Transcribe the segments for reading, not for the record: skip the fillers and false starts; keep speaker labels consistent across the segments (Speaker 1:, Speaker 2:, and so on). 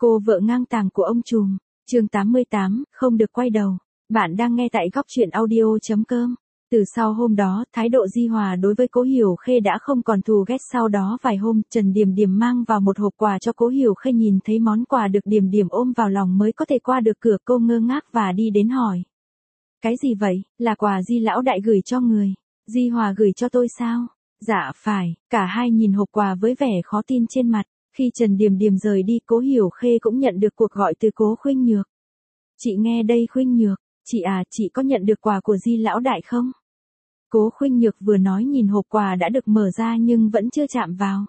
Speaker 1: Cô vợ ngang tàng của ông trùm, chương 88, không được quay đầu. Bạn đang nghe tại góc truyện audio.com. Từ sau hôm đó, thái độ Di Hòa đối với Cố Hiểu Khê đã không còn thù ghét. Sau đó vài hôm, Trần Điềm Điềm mang vào một hộp quà cho Cố Hiểu Khê, nhìn thấy món quà được Điềm Điềm ôm vào lòng mới có thể qua được cửa. Cô ngơ ngác và đi đến hỏi. Cái gì vậy, là quà Di lão đại gửi cho người? Di Hòa gửi cho tôi sao? Dạ phải, cả hai nhìn hộp quà với vẻ khó tin trên mặt. Khi Trần Điềm Điềm rời đi, Cố Hiểu Khê cũng nhận được cuộc gọi từ Cố Khuynh Nhược. Chị nghe đây Khuynh Nhược, chị à, chị có nhận được quà của Di lão đại không? Cố Khuynh Nhược vừa nói nhìn hộp quà đã được mở ra nhưng vẫn chưa chạm vào.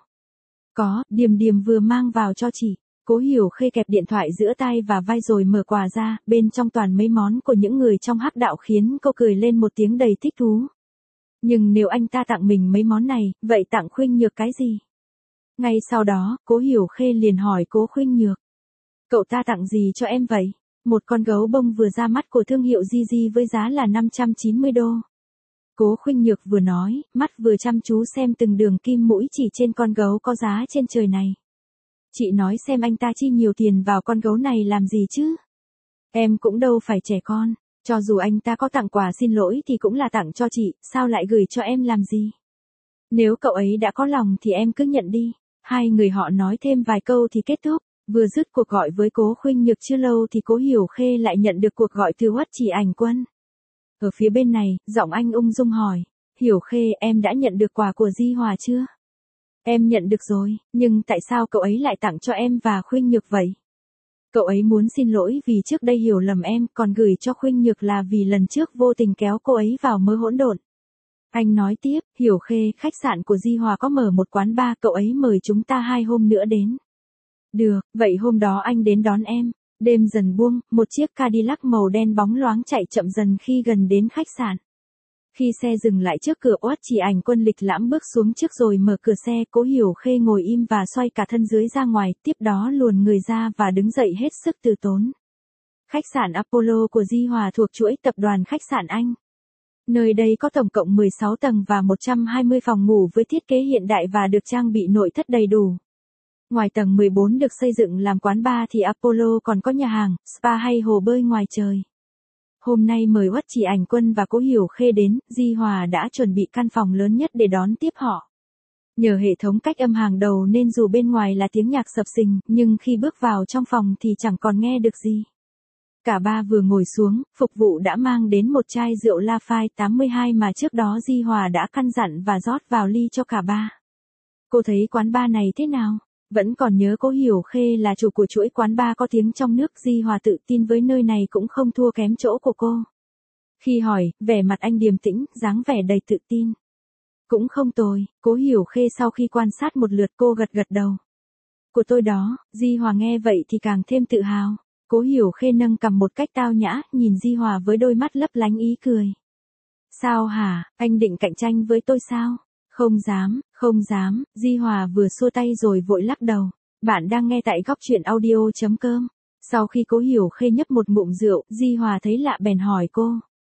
Speaker 1: Có, Điềm Điềm vừa mang vào cho chị. Cố Hiểu Khê kẹp điện thoại giữa tay và vai rồi mở quà ra, bên trong toàn mấy món của những người trong hắc đạo, khiến cô cười lên một tiếng đầy thích thú. Nhưng nếu anh ta tặng mình mấy món này, vậy tặng Khuynh Nhược cái gì? Ngay sau đó, Cố Hiểu Khê liền hỏi Cố Khuynh Nhược. Cậu ta tặng gì cho em vậy? Một con gấu bông vừa ra mắt của thương hiệu Gigi với giá là 590 đô. Cố Khuynh Nhược vừa nói, mắt vừa chăm chú xem từng đường kim mũi chỉ trên con gấu có giá trên trời này. Chị nói xem anh ta chi nhiều tiền vào con gấu này làm gì chứ? Em cũng đâu phải trẻ con, cho dù anh ta có tặng quà xin lỗi thì cũng là tặng cho chị, sao lại gửi cho em làm gì? Nếu cậu ấy đã có lòng thì em cứ nhận đi. Hai người họ nói thêm vài câu thì kết thúc. Vừa dứt cuộc gọi với Cố Khuynh Nhược chưa lâu thì Cố Hiểu Khê lại nhận được cuộc gọi từ Uất Chỉ Ảnh Quân. Ở phía bên này, giọng anh ung dung hỏi. Hiểu Khê, em đã nhận được quà của Di Hòa chưa? Em nhận được rồi, nhưng tại sao cậu ấy lại tặng cho em và Khuynh Nhược vậy? Cậu ấy muốn xin lỗi vì trước đây hiểu lầm em, còn gửi cho Khuynh Nhược là vì lần trước vô tình kéo cô ấy vào mớ hỗn độn. Anh nói tiếp, Hiểu Khê, khách sạn của Di Hòa có mở một quán bar, cậu ấy mời chúng ta 2 hôm nữa đến. Được, vậy hôm đó anh đến đón em. Đêm dần buông, một chiếc Cadillac màu đen bóng loáng chạy chậm dần khi gần đến khách sạn. Khi xe dừng lại trước cửa, Uất Chỉ Ảnh Quân lịch lãm bước xuống trước rồi mở cửa xe. Cố Hiểu Khê ngồi im và xoay cả thân dưới ra ngoài, tiếp đó luồn người ra và đứng dậy hết sức từ tốn. Khách sạn Apollo của Di Hòa thuộc chuỗi tập đoàn khách sạn Anh. Nơi đây có tổng cộng 16 tầng và 120 phòng ngủ với thiết kế hiện đại và được trang bị nội thất đầy đủ. Ngoài tầng 14 được xây dựng làm quán bar thì Apollo còn có nhà hàng, spa hay hồ bơi ngoài trời. Hôm nay mời Uất Chỉ Ảnh Quân và Cố Hiểu Khê đến, Di Hòa đã chuẩn bị căn phòng lớn nhất để đón tiếp họ. Nhờ hệ thống cách âm hàng đầu nên dù bên ngoài là tiếng nhạc sập sình, nhưng khi bước vào trong phòng thì chẳng còn nghe được gì. Cả ba vừa ngồi xuống, phục vụ đã mang đến một chai rượu Lafite 82 mà trước đó Di Hòa đã căn dặn và rót vào ly cho cả ba. Cô thấy quán bar này thế nào? Vẫn còn nhớ Cố Hiểu Khê là chủ của chuỗi quán bar có tiếng trong nước. Di Hòa tự tin với nơi này cũng không thua kém chỗ của cô. Khi hỏi, vẻ mặt anh điềm tĩnh, dáng vẻ đầy tự tin. Cũng không tồi, Cố Hiểu Khê sau khi quan sát một lượt cô gật gật đầu. Của tôi đó. Di Hòa nghe vậy thì càng thêm tự hào. Cố Hiểu Khê nâng cằm một cách tao nhã, nhìn Di Hòa với đôi mắt lấp lánh ý cười. Sao hả, anh định cạnh tranh với tôi sao? Không dám, không dám. Di Hòa vừa xua tay rồi vội lắc đầu. Bạn đang nghe tại góc truyện audio.com. Sau khi Cố Hiểu Khê nhấp một ngụm rượu, Di Hòa thấy lạ bèn hỏi cô.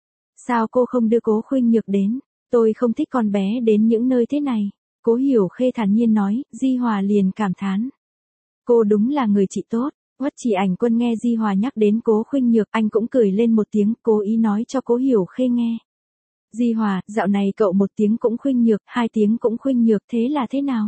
Speaker 1: Sao cô không đưa Cố Khuynh Nhược đến? Tôi không thích con bé đến những nơi thế này. Cố Hiểu Khê thản nhiên nói. Di Hòa liền cảm thán. Cô đúng là người chị tốt. Uất Chỉ Ảnh Quân nghe Di Hòa nhắc đến Cố Khuynh Nhược, anh cũng cười lên một tiếng, cố ý nói cho Cố Hiểu Khê nghe. Di Hòa, dạo này cậu một tiếng cũng Khuynh Nhược, 2 tiếng cũng Khuynh Nhược, thế là thế nào?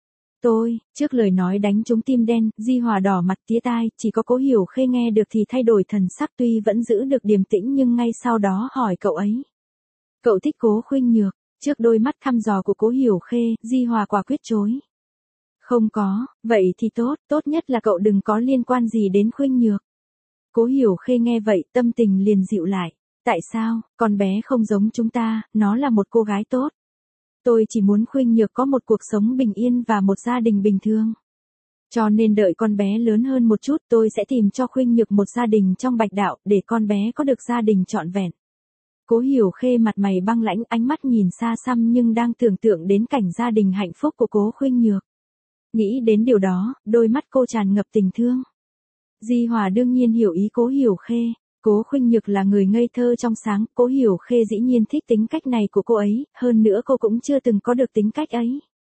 Speaker 1: Trước lời nói đánh trúng tim đen, Di Hòa đỏ mặt tía tai, chỉ có Cố Hiểu Khê nghe được thì thay đổi thần sắc, tuy vẫn giữ được điềm tĩnh nhưng ngay sau đó hỏi cậu ấy. Cậu thích Cố Khuynh Nhược? Trước đôi mắt thăm dò của Cố Hiểu Khê, Di Hòa quả quyết chối. Không có, vậy thì tốt nhất là cậu đừng có liên quan gì đến Khuynh Nhược. Cố Hiểu Khê nghe vậy, tâm tình liền dịu lại. Tại sao, con bé không giống chúng ta, nó là một cô gái tốt. Tôi chỉ muốn Khuynh Nhược có một cuộc sống bình yên và một gia đình bình thường. Cho nên đợi con bé lớn hơn một chút tôi sẽ tìm cho Khuynh Nhược một gia đình trong Bạch Đạo, để con bé có được gia đình trọn vẹn. Cố Hiểu Khê mặt mày băng lãnh, ánh mắt nhìn xa xăm nhưng đang tưởng tượng đến cảnh gia đình hạnh phúc của Cố Khuynh Nhược. Nghĩ đến điều đó, đôi mắt cô tràn ngập tình thương. Di Hòa đương nhiên hiểu ý Cố Hiểu Khê. Cố Khuynh Nhược là người ngây thơ trong sáng, Cố Hiểu Khê dĩ nhiên thích tính cách này của cô ấy, hơn nữa cô cũng chưa từng có được tính cách ấy.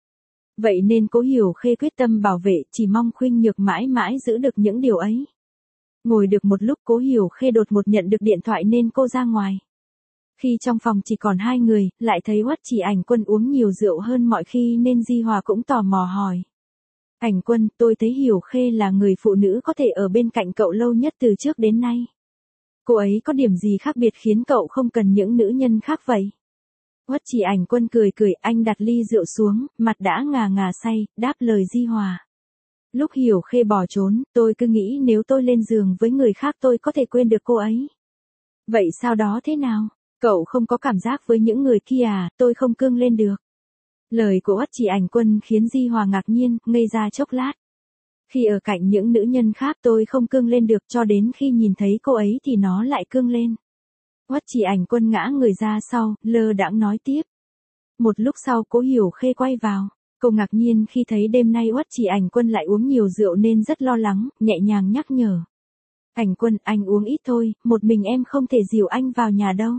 Speaker 1: Vậy nên Cố Hiểu Khê quyết tâm bảo vệ, chỉ mong Khuynh Nhược mãi mãi giữ được những điều ấy. Ngồi được một lúc Cố Hiểu Khê đột ngột nhận được điện thoại nên cô ra ngoài. Khi trong phòng chỉ còn hai người, lại thấy Uất Chỉ Ảnh Quân uống nhiều rượu hơn mọi khi nên Di Hòa cũng tò mò hỏi. Ảnh Quân, tôi thấy Hiểu Khê là người phụ nữ có thể ở bên cạnh cậu lâu nhất từ trước đến nay. Cô ấy có điểm gì khác biệt khiến cậu không cần những nữ nhân khác vậy? Uất Chỉ Ảnh Quân cười cười, anh đặt ly rượu xuống, mặt đã ngà ngà say, đáp lời Di Hòa. Lúc Hiểu Khê bỏ trốn, tôi cứ nghĩ nếu tôi lên giường với người khác tôi có thể quên được cô ấy. Vậy sau đó thế nào? Cậu không có cảm giác với những người kia à? Tôi không cương lên được. Lời của Uất Chỉ Ảnh Quân khiến Di Hòa ngạc nhiên, ngây ra chốc lát. Khi ở cạnh những nữ nhân khác tôi không cương lên được, cho đến khi nhìn thấy cô ấy thì nó lại cương lên. Uất Chỉ Ảnh Quân ngã người ra sau, lơ đãng nói tiếp. Một lúc sau Cố Hiểu Khê quay vào. Cô ngạc nhiên khi thấy đêm nay Uất Chỉ Ảnh Quân lại uống nhiều rượu nên rất lo lắng, nhẹ nhàng nhắc nhở. Ảnh Quân, anh uống ít thôi, một mình em không thể dìu anh vào nhà đâu.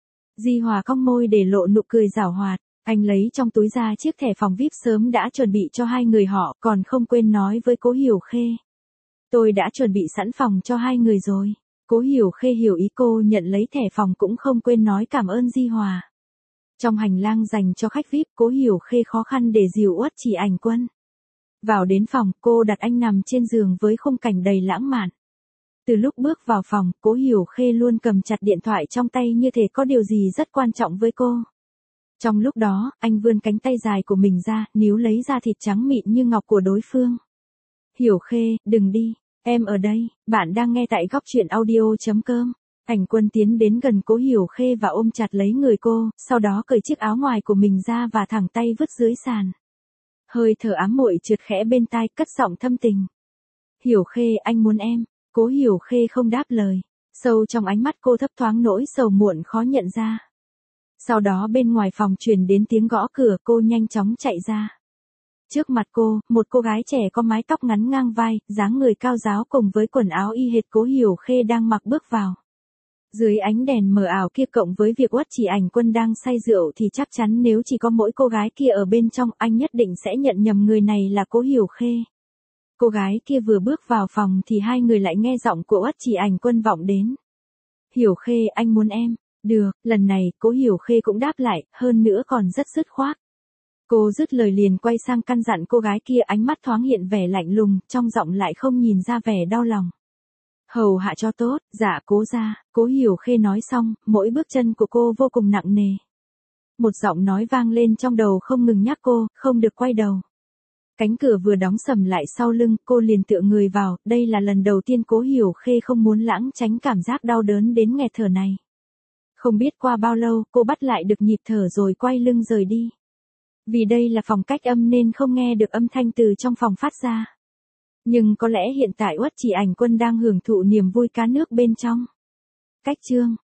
Speaker 1: Di Hòa cong môi để lộ nụ cười giảo hoạt. Anh lấy trong túi ra chiếc thẻ phòng VIP sớm đã chuẩn bị cho hai người họ, còn không quên nói với Cố Hiểu Khê. Tôi đã chuẩn bị sẵn phòng cho hai người rồi. Cố Hiểu Khê hiểu ý cô, nhận lấy thẻ phòng cũng không quên nói cảm ơn Di Hòa. Trong hành lang dành cho khách VIP, Cố Hiểu Khê khó khăn để dìu Uất Chỉ Ảnh Quân. Vào đến phòng, cô đặt anh nằm trên giường với khung cảnh đầy lãng mạn. Từ lúc bước vào phòng, Cố Hiểu Khê luôn cầm chặt điện thoại trong tay như thể có điều gì rất quan trọng với cô. Trong lúc đó, anh vươn cánh tay dài của mình ra, níu lấy da thịt trắng mịn như ngọc của đối phương. Hiểu Khê, đừng đi, em ở đây, bạn đang nghe tại Góc Chuyện Audio.com. Ảnh Quân tiến đến gần Cố Hiểu Khê và ôm chặt lấy người cô, sau đó cởi chiếc áo ngoài của mình ra và thẳng tay vứt dưới sàn. Hơi thở ám muội trượt khẽ bên tai, cất giọng thâm tình. Hiểu Khê, anh muốn em. Cố Hiểu Khê không đáp lời. Sâu trong ánh mắt cô thấp thoáng nỗi sầu muộn khó nhận ra. Sau đó bên ngoài phòng truyền đến tiếng gõ cửa, cô nhanh chóng chạy ra. Trước mặt cô, một cô gái trẻ có mái tóc ngắn ngang vai, dáng người cao ráo cùng với quần áo y hệt Cố Hiểu Khê đang mặc bước vào. Dưới ánh đèn mờ ảo kia cộng với việc Uất Chỉ Ảnh Quân đang say rượu thì chắc chắn nếu chỉ có mỗi cô gái kia ở bên trong, anh nhất định sẽ nhận nhầm người này là Cố Hiểu Khê. Cô gái kia vừa bước vào phòng thì hai người lại nghe giọng của Uất Chỉ Ảnh Quân vọng đến. Hiểu Khê, anh muốn em. Được, lần này, Cố Hiểu Khê cũng đáp lại, hơn nữa còn rất dứt khoát. Cô dứt lời liền quay sang căn dặn cô gái kia, ánh mắt thoáng hiện vẻ lạnh lùng, trong giọng lại không nhìn ra vẻ đau lòng. Hầu hạ cho tốt, dạ Cố gia. Cố Hiểu Khê nói xong, mỗi bước chân của cô vô cùng nặng nề. Một giọng nói vang lên trong đầu không ngừng nhắc cô, không được quay đầu. Cánh cửa vừa đóng sầm lại sau lưng, cô liền tựa người vào, đây là lần đầu tiên Cố Hiểu Khê không muốn lãng tránh cảm giác đau đớn đến nghẹt thở này. Không biết qua bao lâu, cô bắt lại được nhịp thở rồi quay lưng rời đi. Vì đây là phòng cách âm nên không nghe được âm thanh từ trong phòng phát ra. Nhưng có lẽ hiện tại Uất Chỉ Ảnh Quân đang hưởng thụ niềm vui cá nước bên trong. Cách chương